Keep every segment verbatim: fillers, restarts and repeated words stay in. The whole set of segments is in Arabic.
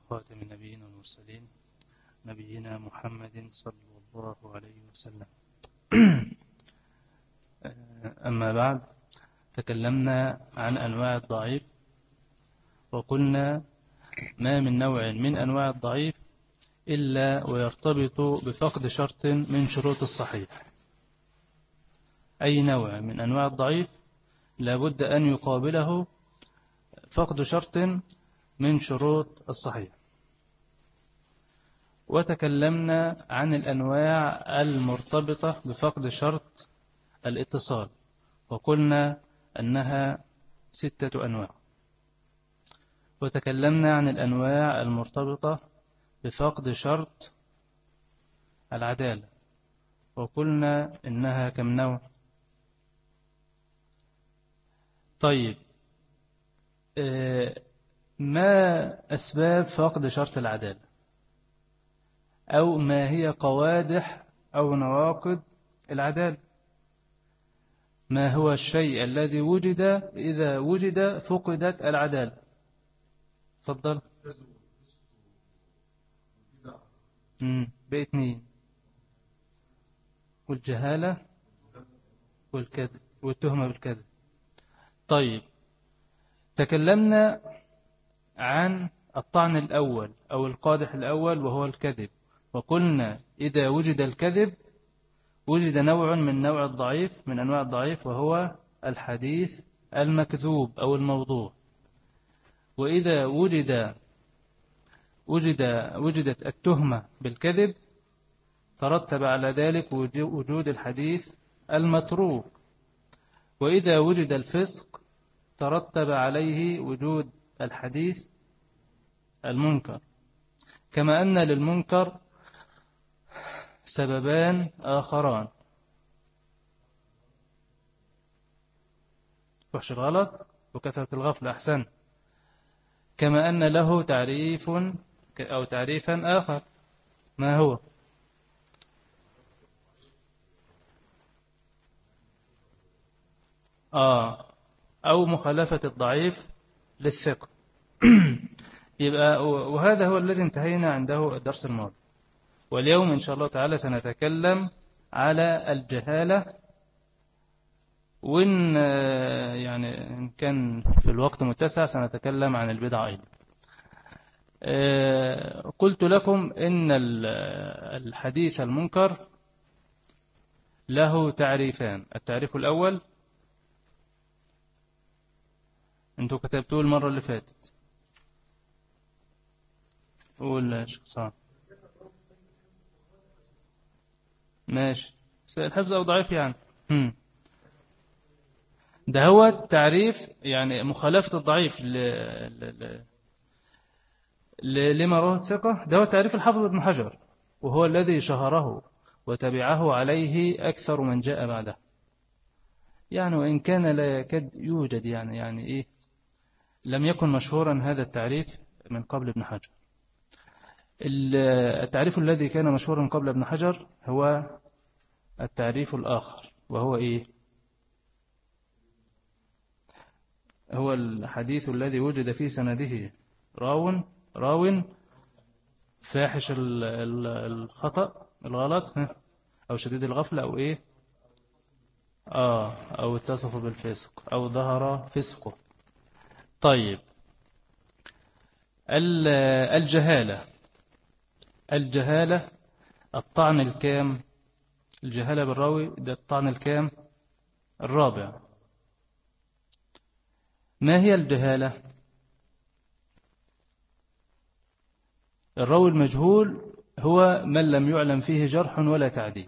خاتم النبيين والمرسلين نبينا محمد صلى الله عليه وسلم. أما بعد، تكلمنا عن أنواع الضعيف وقلنا ما من نوع من أنواع الضعيف إلا ويرتبط بفقد شرط من شروط الصحيح. أي نوع من أنواع الضعيف لابد أن يقابله فقد شرط من شروط الصحيح. وتكلمنا عن الأنواع المرتبطة بفقد شرط الاتصال وقلنا أنها ستة أنواع. وتكلمنا عن الأنواع المرتبطة بفقد شرط العدالة وقلنا إنها كم نوع؟ طيب، ما أسباب فقد شرط العدالة؟ أو ما هي قوادح أو نواقض العدالة؟ ما هو الشيء الذي وجد إذا وجد فقدت العدالة؟ تفضل. باثنين: والجهالة والكذب والتهمة بالكذب. طيب، تكلمنا عن الطعن الأول أو القادح الأول وهو الكذب، وقلنا إذا وجد الكذب وجد نوع من نوع الضعيف من أنواع الضعيف وهو الحديث المكذوب أو الموضوع. وإذا وجد وجد وجدت التهمة بالكذب ترتب على ذلك وجود الحديث المتروك. وإذا وجد الفسق ترتب عليه وجود الحديث المنكر. كما أن للمنكر سببان آخران: فحش الغلط وكثرة الغفلة. أحسن. كما أن له تعريف أو تعريفا آخر، ما هو؟ آه أو مخالفة الضعيف للثقة. يبقى وهذا هو الذي انتهينا عنده الدرس الماضي. واليوم إن شاء الله تعالى سنتكلم على الجهالة، وإن يعني إن كان في الوقت متسع سنتكلم عن البدع أيضا. قلت لكم إن الحديث المنكر له تعريفان. التعريف الأول أنتوا كتبتوه المرة اللي فاتت. قول يا شيخ صعب. ماشي، الحفظ أو ضعيف يعني. هم. ده هو التعريف، يعني مخالفة الضعيف ل... ل... ل... لما رواه الثقة. ده هو تعريف الحافظ ابن حجر، وهو الذي شهره وتبعه عليه أكثر من جاء بعده. يعني وإن كان لا يكاد يوجد يعني يعني إيه لم يكن مشهورا هذا التعريف من قبل ابن حجر. التعريف الذي كان مشهورا قبل ابن حجر هو التعريف الآخر، وهو إيه؟ هو الحديث الذي وجد في سنده راو راو فاحش الخطأ الغلط أو شديد الغفلة أو إيه آه أو اتصف بالفسق أو ظهر فسقه. طيب، الجهالة الجهالة الطعن الكام؟ الجهالة بالراوي ده الطعن الكام؟ الرابع. ما هي الجهالة؟ الراوي المجهول هو من لم يعلم فيه جرح ولا تعديل،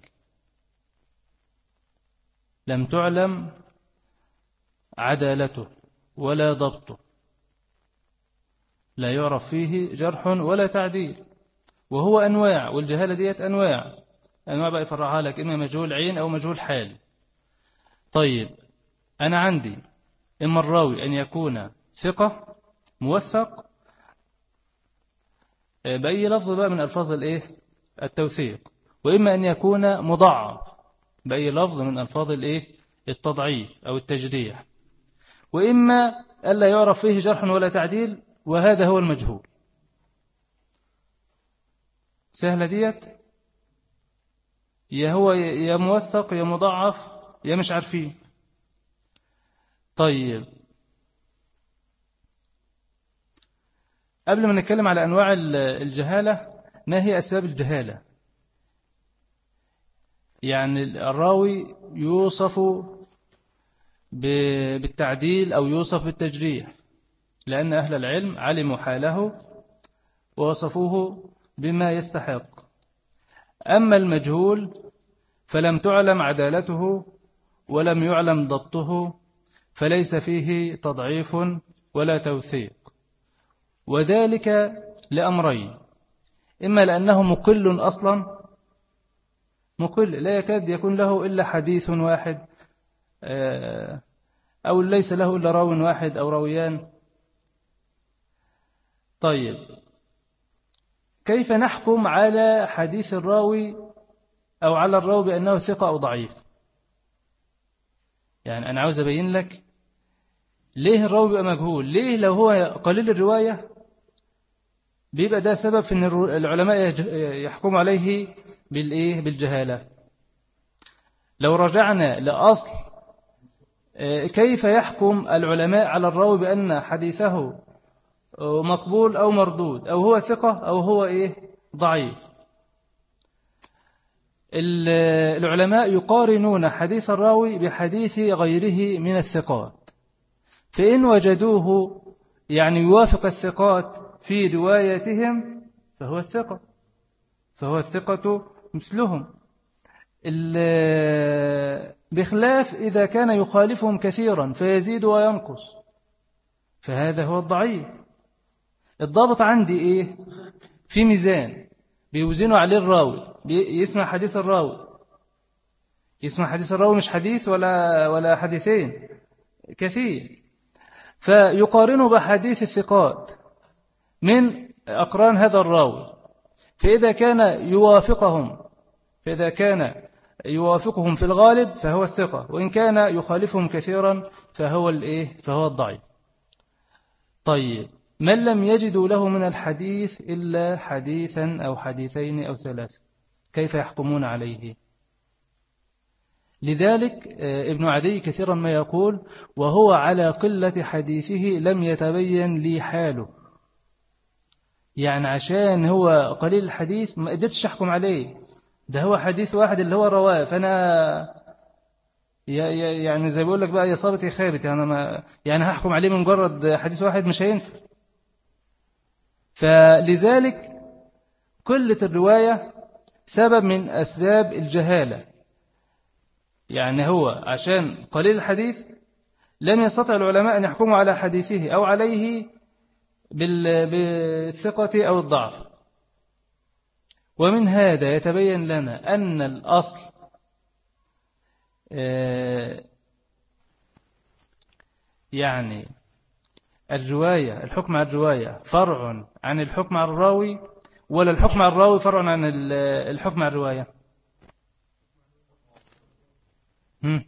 لم تعلم عدالته ولا ضبطه، لا يعرف فيه جرح ولا تعديل. وهو أنواع، والجهالة ديت أنواع أنواع بقى يفرعها لك، إما مجهول عين أو مجهول حال. طيب، أنا عندي إما الراوي أن يكون ثقة موثق بأي لفظ بقى من ألفاظ الإيه التوثيق، وإما أن يكون مضاعف بأي لفظ من ألفاظ الإيه التضعيف أو التجريح، وإما ألا يعرف فيه جرح ولا تعديل، وهذا هو المجهول. سهلة ديت، يا هو يا موثق يا مضاعف يا مش عارفين. طيب قبل ما نتكلم على أنواع الجهالة، ما هي أسباب الجهالة؟ يعني الراوي يوصف بالتعديل أو يوصف بالتجريح، لأن أهل العلم علموا حاله ووصفوه بما يستحق. أما المجهول فلم تعلم عدالته ولم يعلم ضبطه، فليس فيه تضعيف ولا توثيق، وذلك لأمرين: إما لأنه مقل أصلا، مقل لا يكاد يكون له إلا حديث واحد، أو ليس له إلا راو واحد أو راويان. طيب كيف نحكم على حديث الراوي أو على الراوي بأنه ثقة أو ضعيف؟ يعني أنا عاوز أبين لك ليه الراوي بيبقى مجهول. ليه لو هو قليل الرواية بيبقى ده سبب في أن العلماء يحكموا عليه بالإيه؟ بالجهالة. لو رجعنا لأصل كيف يحكم العلماء على الراوي بأن حديثه مقبول أو مردود، أو هو ثقة أو هو إيه؟ ضعيف. العلماء يقارنون حديث الراوي بحديث غيره من الثقات، فإن وجدوه يعني يوافق الثقات في روايتهم فهو الثقة، فهو الثقة مثلهم، بخلاف إذا كان يخالفهم كثيرا فيزيد وينقص فهذا هو الضعيف. الضابط عندي إيه؟ في ميزان بيوزنوا عليه الراوي، يسمع حديث الراوي، يسمع حديث الراوي مش حديث ولا ولا حديثين، كثير، فيقارنوا بحديث الثقات من أقران هذا الراوي، فإذا كان يوافقهم فإذا كان يوافقهم في الغالب فهو الثقة، وإن كان يخالفهم كثيرا فهو الإيه؟ فهو الضعيف. طيب من لم يجدوا له من الحديث إلا حديثا أو حديثين أو ثلاثة كيف يحكمون عليه؟ لذلك ابن عدي كثيرا ما يقول: وهو على قلة حديثه لم يتبين لي حاله. يعني عشان هو قليل الحديث ما قدرتش أحكم عليه، ده هو حديث واحد اللي هو رواه، فأنا يعني زي بيقول لك بقى يا صابت يا خابت، يعني, ما يعني هحكم عليه من مجرد حديث واحد مش هينفع. فلذلك قلة الرواية سبب من أسباب الجهالة، يعني هو عشان قليل الحديث لم يستطع العلماء أن يحكموا على حديثه أو عليه بالثقة أو الضعف. ومن هذا يتبين لنا أن الأصل يعني الرواية، الحكم على الرواية فرع عن الحكم على الراوي، ولا الحكم على الراوي فرع عن الحكم على الرواية؟ هم.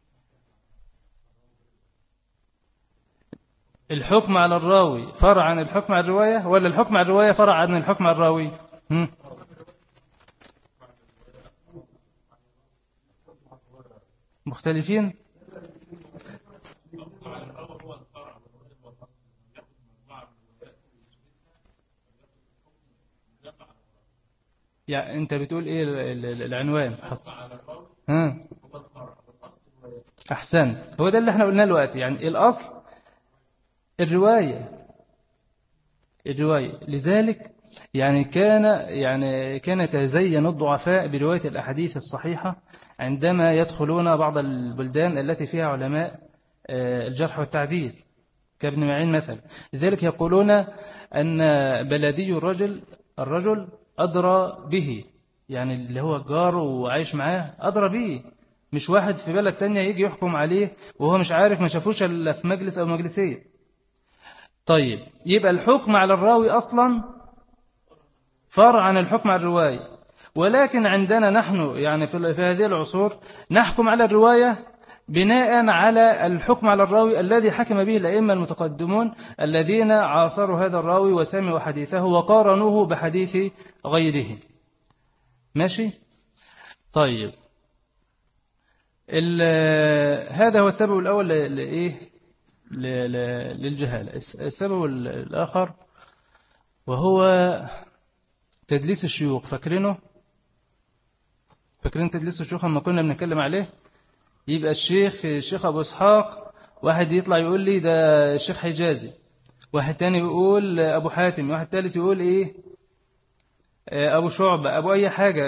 الحكم على الراوي فرع عن الحكم على الرواية، ولا الحكم على الرواية فرع عن الحكم على الراوي؟ هم. مختلفين. يعني أنت بتقول إيه العنوان؟ ها أحسن، هو ده اللي احنا قلناه دلوقتي. يعني الأصل الرواية، الرواية. لذلك يعني كان يعني كان يتزين الضعفاء برواية الأحاديث الصحيحة عندما يدخلون بعض البلدان التي فيها علماء الجرح والتعديل كابن معين مثلا. لذلك يقولون أن بلدي الرجل الرجل أدرى به، يعني اللي هو جاره وعايش معاه أدرى به، مش واحد في بلد تانية يجي يحكم عليه وهو مش عارف، ما شافوش إلا في مجلس أو مجلسين. طيب يبقى الحكم على الراوي أصلا فرع عن الحكم على الرواية، ولكن عندنا نحن يعني في هذه العصور نحكم على الرواية بناء على الحكم على الراوي الذي حكم به الأئمة المتقدمون الذين عاصروا هذا الراوي وسمعوا حديثه وقارنوه بحديث غيره. ماشي. طيب هذا هو السبب الأول لإيه للجهالة. السبب الآخر وهو تدليس الشيوخ. فاكرينه؟ فاكرين تدليس الشيوخ لما كنا بنتكلم عليه؟ يبقى الشيخ الشيخ أبو إسحاق، واحد يطلع يقول لي ده الشيخ حجازي، واحد تاني يقول أبو حاتم، واحد تالت يقول إيه أبو شعبة، أبو أي حاجة،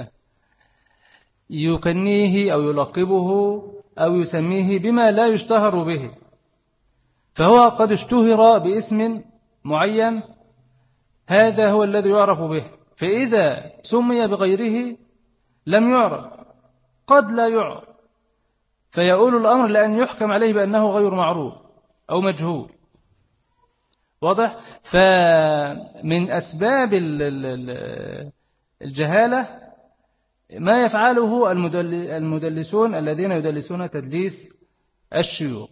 يكنيه أو يلقبه أو يسميه بما لا يشتهر به، فهو قد اشتهر باسم معين هذا هو الذي يعرف به، فإذا سمي بغيره لم يعرف، قد لا يعرف، فيقول الأمر لأن يحكم عليه بأنه غير معروف أو مجهول. واضح؟ فمن أسباب الجهالة ما يفعله المدلسون الذين يدلسون تدليس الشيوخ.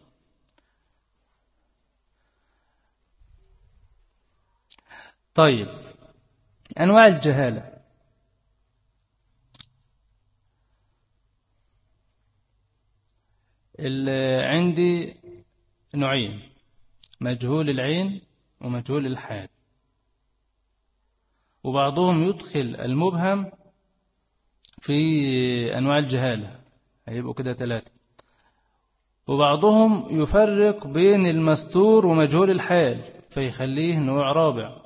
طيب أنواع الجهالة. عندي نوعين: مجهول العين ومجهول الحال، وبعضهم يدخل المبهم في أنواع الجهالة، هيبقوا كده ثلاثة، وبعضهم يفرق بين المستور ومجهول الحال فيخليه نوع رابع.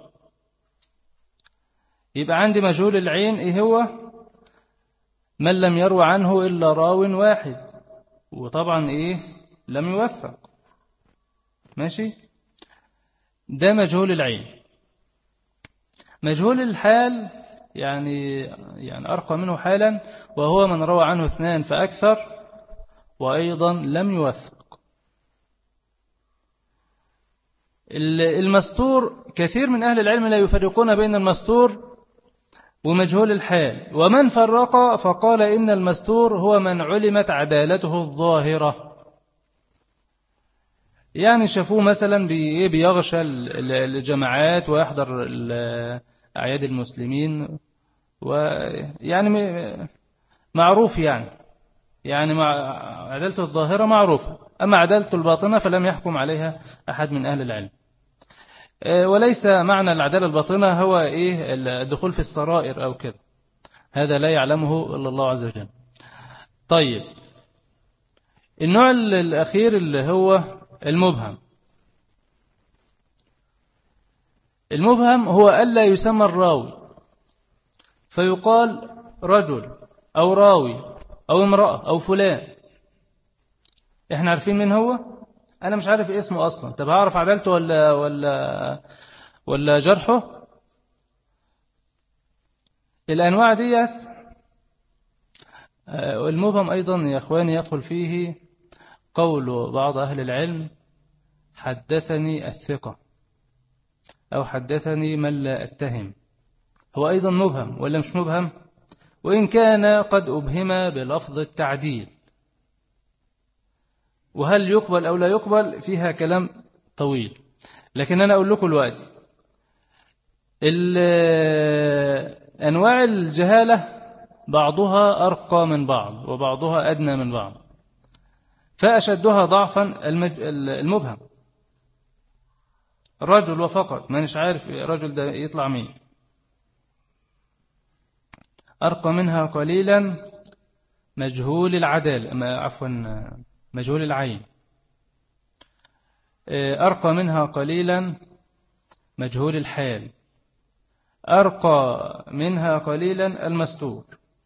يبقى عندي مجهول العين إيه هو؟ من لم يروى عنه إلا راو واحد، وطبعا إيه لم يوثق. ماشي، ده مجهول العين. مجهول الحال يعني يعني أرقى منه حالا، وهو من روى عنه اثنان فأكثر وأيضا لم يوثق. المستور كثير من أهل العلم لا يفرقون بين المستور ومجهول الحال، ومن فرق فقال إن المستور هو من علمت عدالته الظاهرة، يعني شافوه مثلا بيغشى الجماعات ويحضر أعياد المسلمين، ويعني معروف يعني يعني مع عدالته الظاهرة معروفة، أما عدالته الباطنة فلم يحكم عليها أحد من أهل العلم. وليس معنى العدالة الباطنة هو إيه الدخول في السرائر أو كده، هذا لا يعلمه إلا الله عز وجل. طيب النوع الأخير اللي هو المبهم. المبهم هو ألا يسمى الراوي فيقال رجل أو راوي أو امرأة أو فلان، إحنا عارفين من هو، أنا مش عارف اسمه أصلا، طب هعرف عدالته ولا ولا ولا جرحه؟ الأنواع ديت المبهم أيضا يا أخواني يدخل فيه قول بعض أهل العلم حدثني الثقة أو حدثني من لا أتهم، هو أيضا مبهم ولا مش مبهم؟ وإن كان قد أبهم بلفظ التعديل، وهل يقبل أو لا يقبل فيها كلام طويل، لكن أنا أقول لكم الوقت أنواع الجهالة بعضها أرقى من بعض وبعضها أدنى من بعض، فأشدها ضعفا المبهم، رجل وفقط، ما نش عارف رجل ده يطلع مين. أرقى منها قليلا مجهول العدالة، عفوا مجهول العين. أرقى منها قليلا مجهول الحال. أرقى منها قليلا المستور.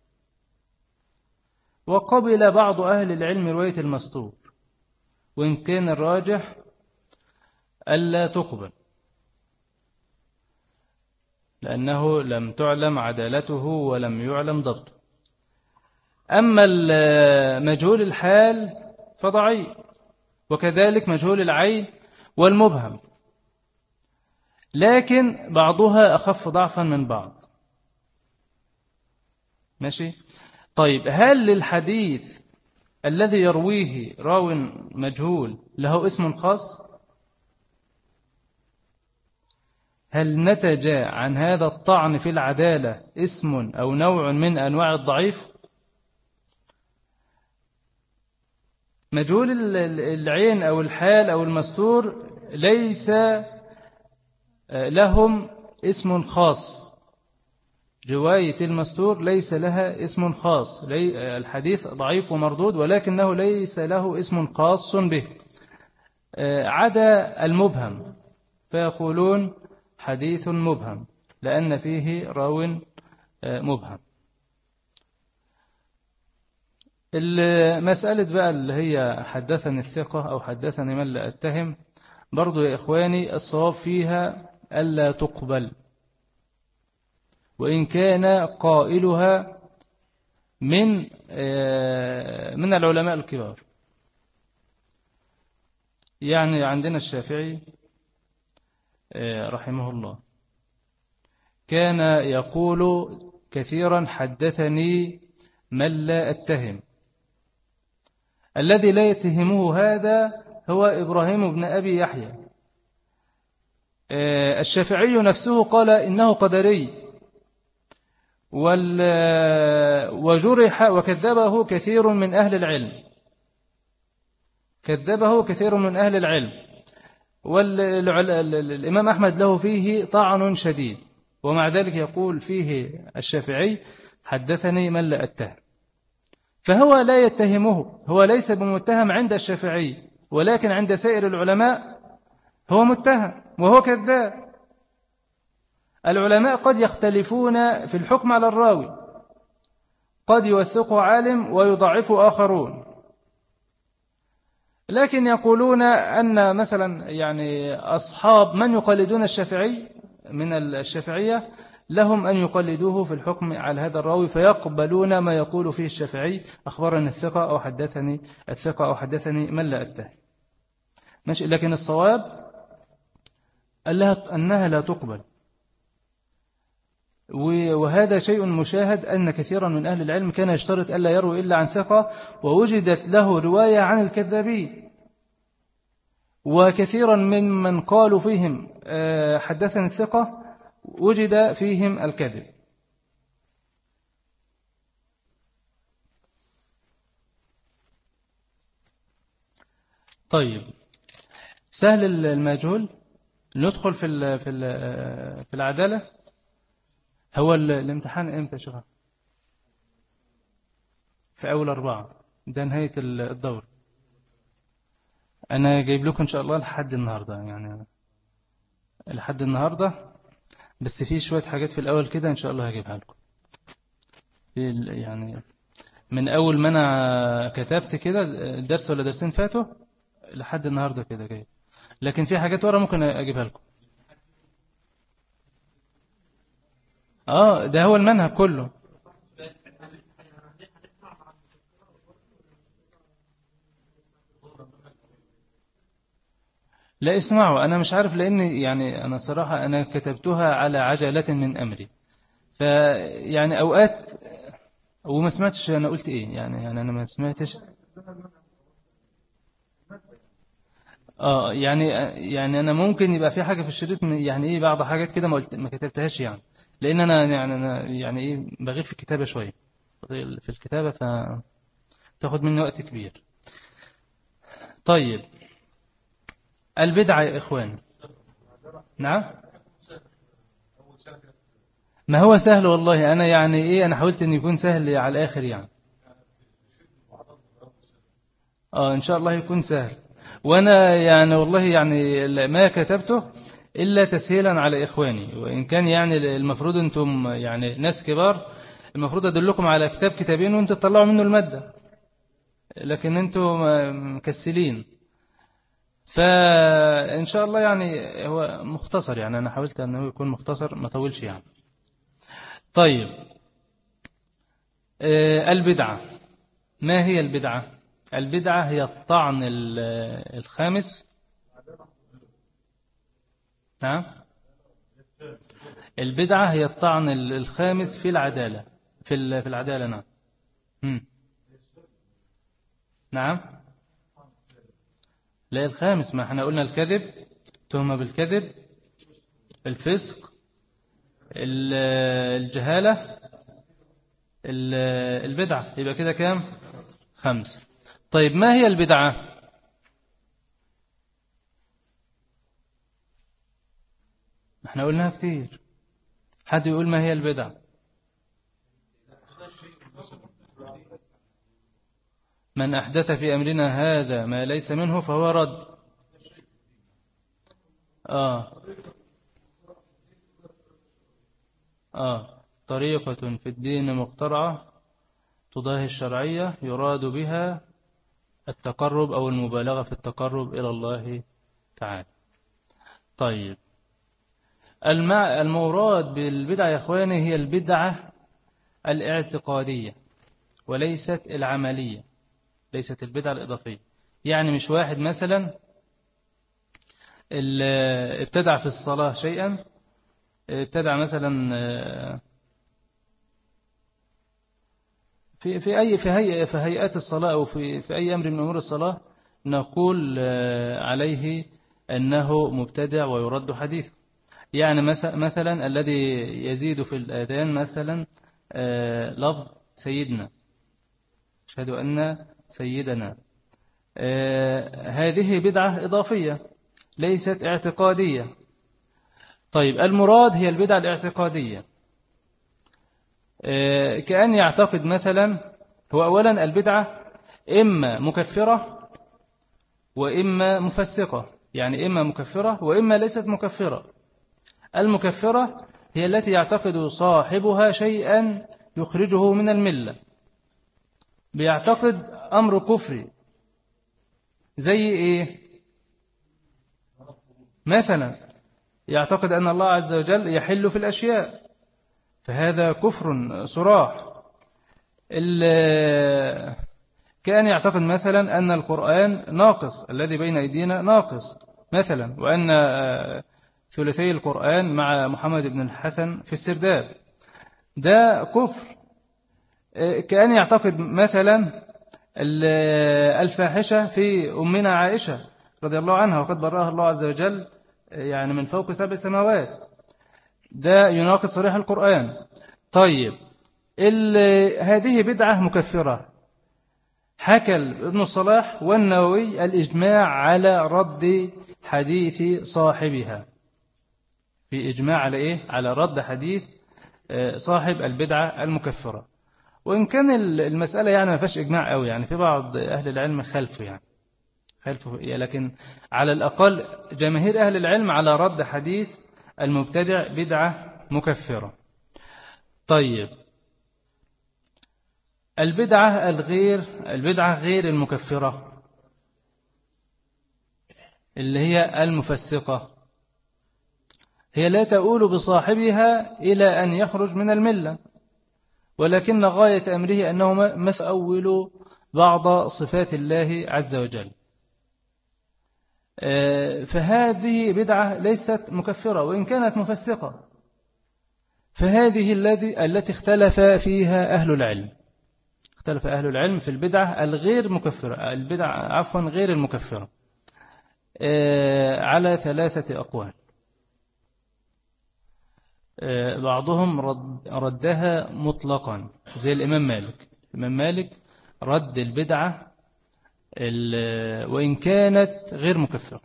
وقبل بعض أهل العلم رواية المستور، وإن كان الراجح ألا تقبل لأنه لم تعلم عدالته ولم يعلم ضبطه. أما مجهول الحال فضعيف، وكذلك مجهول العين والمبهم، لكن بعضها أخف ضعفا من بعض. ماشي. طيب هل للحديث الذي يرويه راو مجهول له اسم خاص؟ هل نتج عن هذا الطعن في العدالة اسم أو نوع من أنواع الضعيف؟ مجهول العين أو الحال أو المستور ليس لهم اسم خاص. رواية المستور ليس لها اسم خاص. الحديث ضعيف ومردود ولكنه ليس له اسم خاص به عدا المبهم، فيقولون حديث مبهم لأن فيه راو مبهم. المسألة بقى اللي هي حدثني الثقة أو حدثني من لا أتهم، برضو يا إخواني الصواب فيها ألا تقبل، وإن كان قائلها من من العلماء الكبار. يعني عندنا الشافعي رحمه الله كان يقول كثيرا حدثني من لا أتهم. الذي لا يتهمه هذا هو إبراهيم بن أبي يحيى. الشافعي نفسه قال إنه قدري، وجرح وكذبه كثير من أهل العلم، كذبه كثير من أهل العلم. والإمام أحمد له فيه طعن شديد، ومع ذلك يقول فيه الشافعي حدثني من لا أتهم. فهو لا يتهمه، هو ليس بمتهم عند الشافعي، ولكن عند سائر العلماء هو متهم وهو كذاب. العلماء قد يختلفون في الحكم على الراوي، قد يوثقه عالم ويضعف آخرون، لكن يقولون أن مثلا يعني أصحاب من يقلدون الشافعي من الشافعية لهم أن يقلدوه في الحكم على هذا الراوي، فيقبلون ما يقول فيه الشافعي أخبرني الثقة أو حدثني الثقة أو حدثني من لا أتهم. ماشي، لكن الصواب أنها لا تقبل. وهذا شيء مشاهد أن كثيرا من أهل العلم كان يشترط ألا يروي إلا عن ثقة، ووجدت له رواية عن الكذابين. وكثيرا من من قالوا فيهم حدثني الثقة وجد فيهم الكذب. طيب، سهل المجهول ندخل في في في العدالة. هو الامتحان امتى شوفها؟ في أول أربعة، ده نهاية الدور. أنا جايب لكم إن شاء الله لحد النهاردة، يعني لحد النهاردة، بس في شوية حاجات في الأول كده إن شاء الله هجيبها لكم. يعني من أول ما أنا كتبت كده درس ولا درسين فاتوا لحد النهاردة كده جاي، لكن في حاجات ورا ممكن أجيبها لكم. آه ده هو المنهج كله. لا اسمعوا، أنا مش عارف، لأن يعني أنا صراحة أنا كتبتها على عجلة من أمري، فيعني أوقات وما سمعتش أنا قلت إيه، يعني يعني أنا ما سمعتش. آه يعني يعني أنا ممكن يبقى في حاجة في الشريط، يعني إيه بعض حاجات كده ما قلت ما كتبتهاش، يعني لأن أنا يعني أنا يعني إيه بغير في الكتابة شوية، في الكتابة فتاخد مني وقت كبير. طيب، البدعة يا إخوان. نعم، ما هو سهل والله. أنا يعني إيه أنا حاولت أن يكون سهل على الآخر يعني. آه إن شاء الله يكون سهل. وأنا يعني والله يعني ما كتبته إلا تسهيلا على إخواني، وإن كان يعني المفروض أنتم يعني ناس كبار، المفروض أدلكم على كتاب كتابين وأنتم تطلعوا منه المادة، لكن أنتم مكسلين. فإن شاء الله يعني هو مختصر، يعني أنا حاولت أنه يكون مختصر ما طولش يعني. طيب، البدعة. ما هي البدعة؟ البدعة هي الطعن الخامس. نعم، البدعة هي الطعن الخامس في العدالة، في في العدالة. نعم. هم. نعم، لا الخامس، ما احنا قلنا الكذب، تهمة بالكذب، الفسق، الجهالة، البدعة. يبقى كده كام؟ خمسة. طيب ما هي البدعة؟ احنا قلناها كتير. حد يقول ما هي البدعة؟ من أحدث في أمرنا هذا ما ليس منه فهو رد. آه آه طريقة في الدين مخترعة تضاهي الشرعية يراد بها التقرب أو المبالغة في التقرب إلى الله تعالى. طيب المع... المراد بالبدعة يا أخواني هي البدعة الاعتقادية وليست العملية، ليست البدعة الإضافية. يعني مش واحد مثلا ابتدع في الصلاة شيئا، ابتدع مثلا في في أي في هيئة في هيئات الصلاة أو في في أي أمر من أمور الصلاة نقول عليه أنه مبتدع ويرد حديثه. يعني مثلا الذي يزيد في الآذان مثلا لفظ سيدنا، أشهد أن سيدنا، هذه بدعة إضافية ليست اعتقادية. طيب المراد هي البدعة الاعتقادية، كأن يعتقد مثلا، هو أولا البدعة إما مكفرة وإما مفسقة، يعني إما مكفرة وإما ليست مكفرة. المكفرة هي التي يعتقد صاحبها شيئا يخرجه من الملة، بيعتقد أمر كفري. زي إيه؟ مثلا يعتقد أن الله عز وجل يحل في الأشياء، فهذا كفر صراح. كان يعتقد مثلا أن القرآن ناقص، الذي بين أيدينا ناقص مثلا، وأن ثلثي القرآن مع محمد بن الحسن في السرداب، ده كفر. كان يعتقد مثلا الفاحشة في أمنا عائشة رضي الله عنها وقد برأها الله عز وجل يعني من فوق سبع سماوات، ده يناقض صريح القرآن. طيب هذه بدعة مكفرة. حكى ابن الصلاح والنووي الإجماع على رد حديث صاحبها، في إجماع على إيه؟ على رد حديث صاحب البدعة المكفرة. وإن كان المسألة يعني ما فيش إجماع قوي، يعني في بعض أهل العلم خلفه يعني خلفه، لكن على الأقل جماهير أهل العلم على رد حديث المبتدع بدعة مكفرة. طيب البدعة الغير البدعة غير المكفرة اللي هي المفسقة، هي لا تؤول بصاحبها إلى أن يخرج من الملة، ولكن غاية أمره أنه مثأول بعض صفات الله عز وجل، فهذه بدعة ليست مكفرة وإن كانت مفسقة. فهذه الذي التي اختلف فيها أهل العلم، اختلف أهل العلم في البدعة الغير مكفرة، البدعة عفوا غير المكفرة، على ثلاثة أقوال. بعضهم رد ردها مطلقا زي الإمام مالك. الإمام مالك رد البدعة وإن كانت غير مكفرة،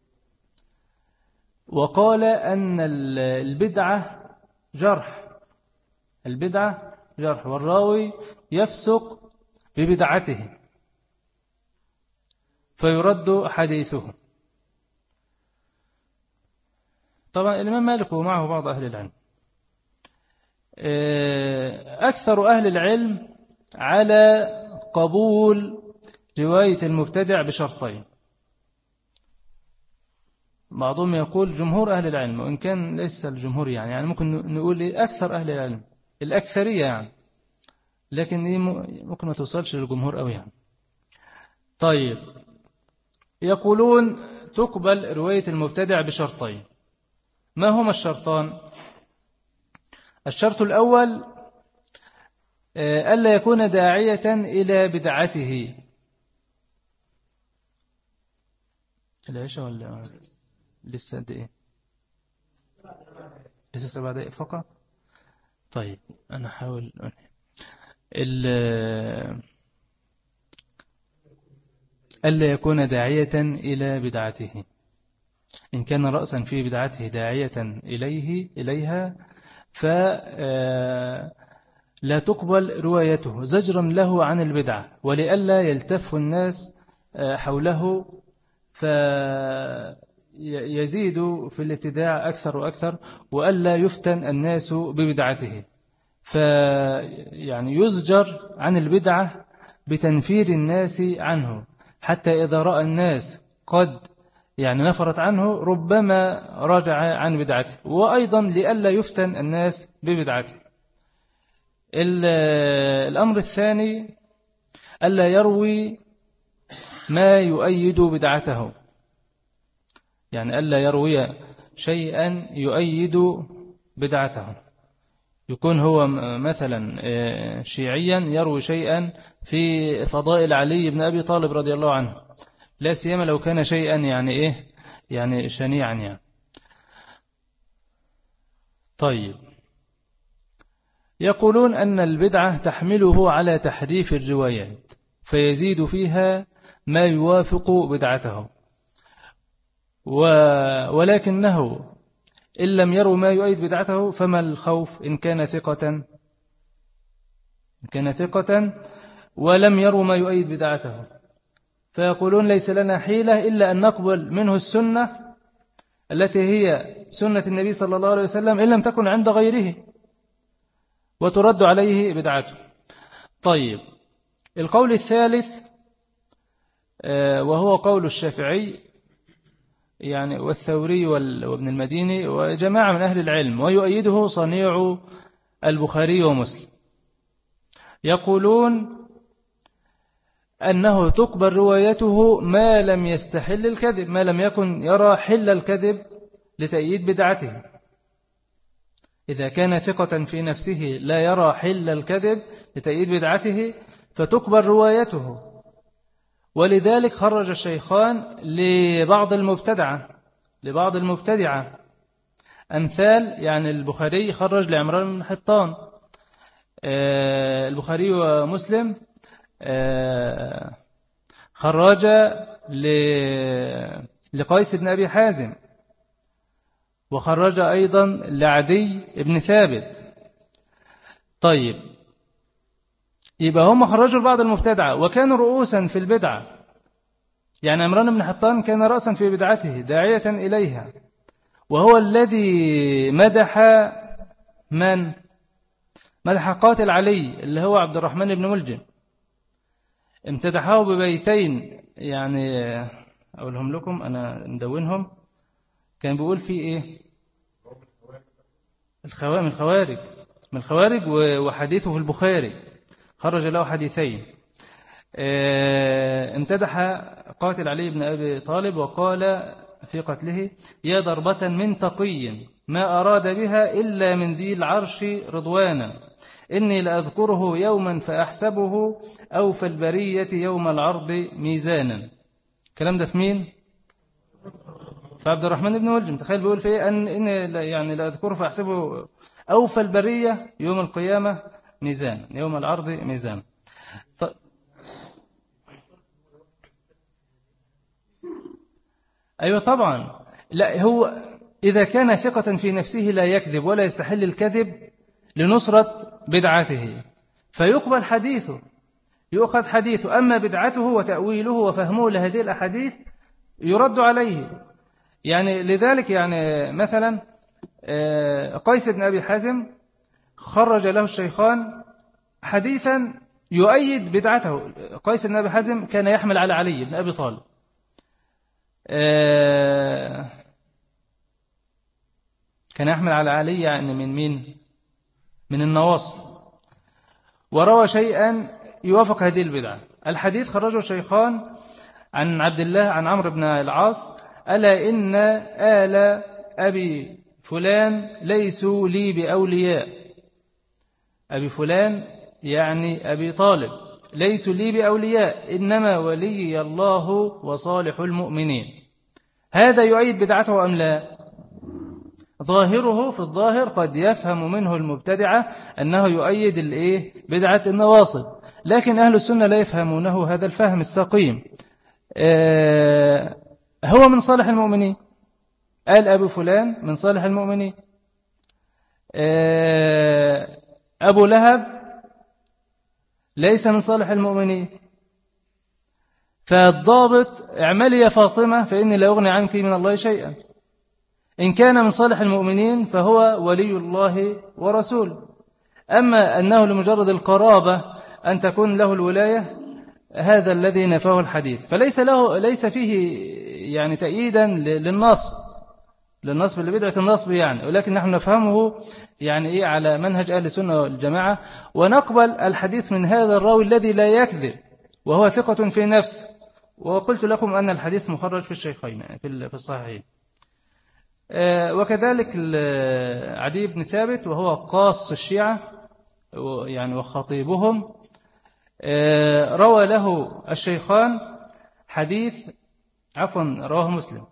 وقال أن البدعة جرح، البدعة جرح والراوي يفسق ببدعته فيرد حديثه. طبعا الإمام مالك ومعه بعض أهل العلم. أكثر أهل العلم على قبول رواية المبتدع بشرطين. بعضهم يقول جمهور أهل العلم، وإن كان ليس الجمهور يعني يعني ممكن نقول أكثر أهل العلم، الأكثرية يعني، لكن دي ممكن ما توصلش للجمهور أوي يعني. طيب يقولون تقبل رواية المبتدع بشرطين. ما هما الشرطان؟ الشرط الأول ألا يكون داعية إلى بدعته. العشاء ولا لسه قد إيه؟ لسه سبع دقائق فقط. طيب أنا أحاول ألا يكون داعية إلى بدعته. إن كان رأسا في بدعته داعية إليه إليها فلا تقبل روايته زجرا له عن البدعة، ولئلا يلتف الناس حوله فيزيد في الابتداع أكثر وأكثر، وألا يفتن الناس ببدعته، فيعني يزجر عن البدعة بتنفير الناس عنه، حتى إذا رأى الناس قد يعني نفرت عنه ربما رجع عن بدعته، وأيضا لئلا يفتن الناس ببدعته. الأمر الثاني ألا يروي ما يؤيد بدعته، يعني ألا يروي شيئا يؤيد بدعته. يكون هو مثلا شيعيا يروي شيئا في فضائل علي بن أبي طالب رضي الله عنه، لا سيما لو كان شيئا يعني إيه يعني شنيعا يعني. طيب، يقولون أن البدعة تحمله على تحريف الروايات فيزيد فيها ما يوافق بدعته، ولكنه إن لم يروا ما يؤيد بدعته فما الخوف إن كان ثقة إن كان ثقة ولم يروا ما يؤيد بدعته، فيقولون ليس لنا حيلة إلا أن نقبل منه السنة التي هي سنة النبي صلى الله عليه وسلم إن لم تكن عند غيره، وترد عليه بدعته. طيب، القول الثالث وهو قول الشافعي يعني والثوري وابن المديني وجماعة من أهل العلم، ويؤيده صنيع البخاري ومسلم، يقولون أنه تقبل روايته ما لم يستحل الكذب، ما لم يكن يرى حل الكذب لتأييد بدعته. إذا كان ثقة في نفسه لا يرى حل الكذب لتأييد بدعته فتقبل روايته. ولذلك خرج الشيخان لبعض المبتدعة لبعض المبتدعة أمثال يعني البخاري خرج لعمران بن حطان، البخاري ومسلم خرج لقيس بن أبي حازم، وخرج أيضا لعدي بن ثابت. طيب، يبقى هم خرجوا بعض المبتدعة وكانوا رؤوسا في البدعة، يعني عمران بن حطان كان رأسا في بدعته داعية إليها، وهو الذي مدح من مدح قاتل علي اللي هو عبد الرحمن بن ملجم، امتدحه ببيتين يعني أقولهم لكم أنا مدونهم. كان بيقول فيه إيه؟ الخوارج من الخوارج من الخوارج وحديثه في البخاري خرج له حديثين. امتدح قاتل علي بن أبي طالب وقال في قتله: يا ضربة من تقي ما أراد بها إلا من ذي العرش رضوانا، إني لأذكره يوما فأحسبه أوفى البرية يوم العرض ميزانا. الكلام ده في مين؟ في عبد الرحمن بن ملجم. تخيل بيقول في إيه؟ أن إني يعني لأذكره فأحسبه أوفى البرية يوم القيامة ميزان، يوم العرض ميزان. ط... أيوة طبعا. لا، هو إذا كان ثقة في نفسه لا يكذب ولا يستحل الكذب لنصرة بدعته فيقبل حديثه، يؤخذ حديثه. أما بدعته وتأويله وفهمه لهذه الأحاديث يرد عليه. يعني لذلك يعني مثلا قيس بن أبي حازم خرج له الشيخان حديثا يؤيد بدعته. قيس بن أبي حازم كان يحمل على علي بن أبي طالب، كان يحمل على علي يعني من مين؟ من النواصب، وروى شيئا يوافق هذه البدعة. الحديث خرجه الشيخان عن عبد الله عن عمرو بن العاص: ألا إن آل أبي فلان ليسوا لي بأولياء. أبي فلان يعني أبي طالب، ليسوا لي بأولياء، إنما ولي الله وصالح المؤمنين. هذا يؤيد بدعته أم لا؟ ظاهره في الظاهر قد يفهم منه المبتدعة أنه يؤيد الإيه بدعة النواصب، لكن أهل السنة لا يفهمونه هذا الفهم السقيم. آه هو من صالح المؤمنين، قال أبو فلان من صالح المؤمنين. آه أبو لهب ليس من صالح المؤمنين. فالضابط اعملي يا فاطمة فإني لا أغني عنك من الله شيئا. إن كان من صالح المؤمنين فهو ولي الله ورسوله. أما أنه لمجرد القرابة أن تكون له الولاية، هذا الذي نفاه الحديث، فليس له ليس فيه يعني تأييدا للنصب للنصب لبدعة النصب يعني، ولكن نحن نفهمه يعني إيه على منهج أهل السنة والجماعة، ونقبل الحديث من هذا الراوي الذي لا يكذب وهو ثقة في نفسه. وقلت لكم أن الحديث مخرج في الشيخين في الصحيحين. وكذلك عدي بن ثابت وهو قاص الشيعة يعني وخطيبهم، روى له الشيخان حديث عفوا رواه مسلم: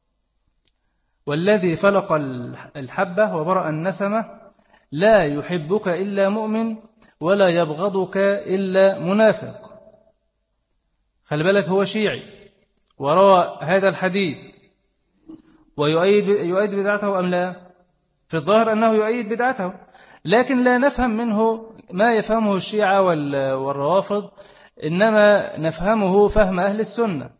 والذي فلق الحبة وبرأ النسمة لا يحبك إلا مؤمن ولا يبغضك إلا منافق. خلي بالك هو شيعي وروى هذا الحديث ويؤيد يؤيد بدعته أم لا؟ في الظاهر أنه يؤيد بدعته، لكن لا نفهم منه ما يفهمه الشيعة والروافض، إنما نفهمه فهم أهل السنة.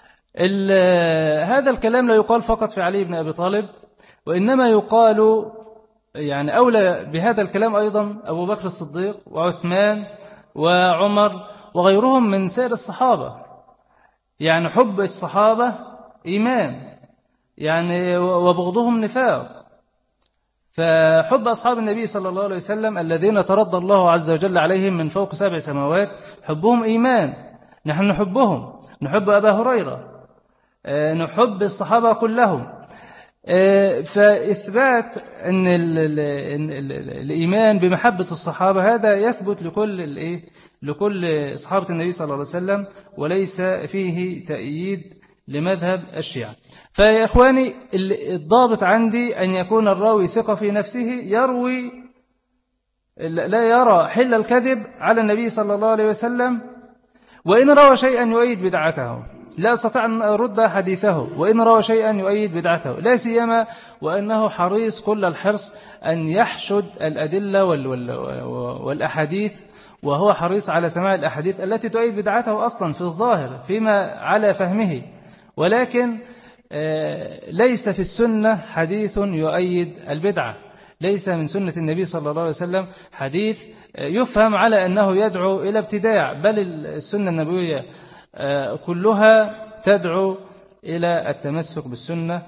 هذا الكلام لا يقال فقط في علي بن أبي طالب، وإنما يقال يعني أولى بهذا الكلام أيضا أبو بكر الصديق وعثمان وعمر وغيرهم من سائر الصحابة. يعني حب الصحابة إيمان يعني وبغضهم نفاق. فحب أصحاب النبي صلى الله عليه وسلم الذين ترضى الله عز وجل عليهم من فوق سبع سماوات حبهم إيمان. نحن نحبهم، نحب أبا هريرة، نحب الصحابة كلهم. فإثبات أن الإيمان بمحبة الصحابة هذا يثبت لكل لكل صحابة النبي صلى الله عليه وسلم، وليس فيه تأييد لمذهب الشيعة. فيا إخواني الضابط عندي أن يكون الراوي ثقة في نفسه، يروي لا يرى حل الكذب على النبي صلى الله عليه وسلم، وإن روى شيئا يؤيد بدعته لا أستطيع أن أرد حديثه، وإن روى شيئا يؤيد بدعته، لا سيما وأنه حريص كل الحرص أن يحشد الأدلة والأحاديث، وهو حريص على سماع الأحاديث التي تؤيد بدعته أصلا في الظاهر فيما على فهمه. ولكن ليس في السنة حديث يؤيد البدعة، ليس من سنة النبي صلى الله عليه وسلم حديث يفهم على أنه يدعو إلى ابتداع، بل السنة النبوية كلها تدعو إلى التمسك بالسنة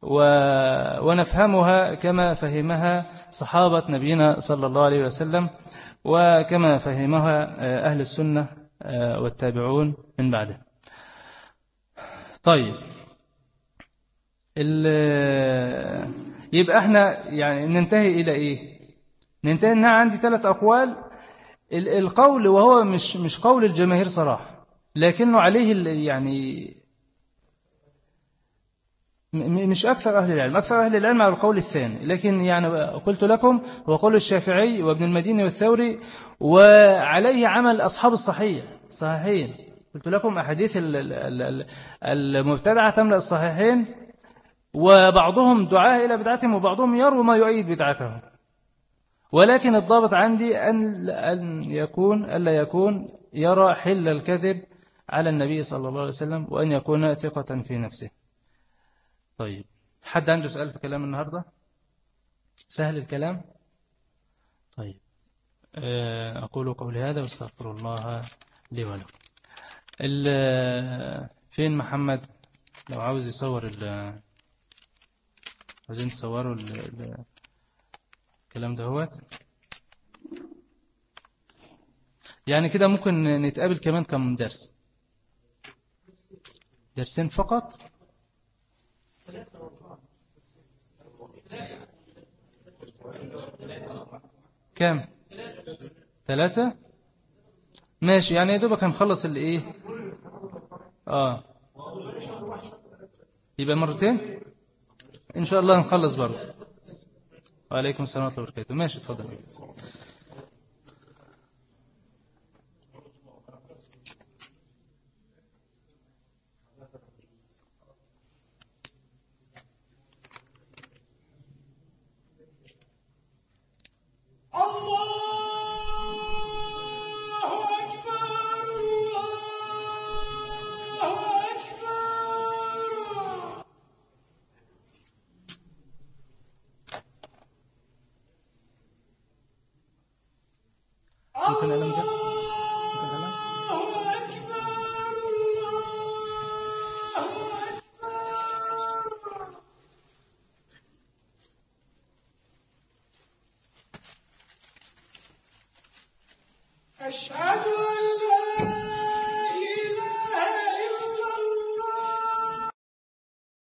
ونفهمها كما فهمها صحابة نبينا صلى الله عليه وسلم، وكما فهمها أهل السنة والتابعون من بعده. طيب يبقى احنا يعني ننتهي إلى إيه؟ ننتهي أنها عندي ثلاث أقوال. القول وهو مش مش قول الجماهير صراحة، لكنه عليه يعني مش أكثر أهل العلم، أكثر أهل العلم على القول الثاني، لكن يعني قلت لكم هو قول الشافعي وابن المديني والثوري، وعليه عمل أصحاب الصحيح صحيحين. قلت لكم أحاديث المبتدعة تملأ الصحيحين، وبعضهم دعاه إلى بدعتهم وبعضهم يروي ما يؤيد بدعته. ولكن الضابط عندي أن أن يكون ألا يكون يرى حل الكذب على النبي صلى الله عليه وسلم، وأن يكون ثقة في نفسه. طيب حد عنده سؤال في كلام النهاردة؟ سهل الكلام؟ طيب أقول قولي هذا واستغفر الله لي ولكم. فين محمد؟ لو عاوز يصور ال عاوزين تصوروا الكلام ده هوت يعني كده ممكن نتقابل كمان كم درس، درسين فقط. كم؟ ثلاثة؟ ماشي، يعني يا دوبك هنخلص اللي ايه اه يبقى مرتين ان شاء الله نخلص برضه. وعليكم السلام ورحمة الله وبركاته. ماشي اتفضل. ممكن أنا مجد؟ ممكن أنا؟ أشهد أن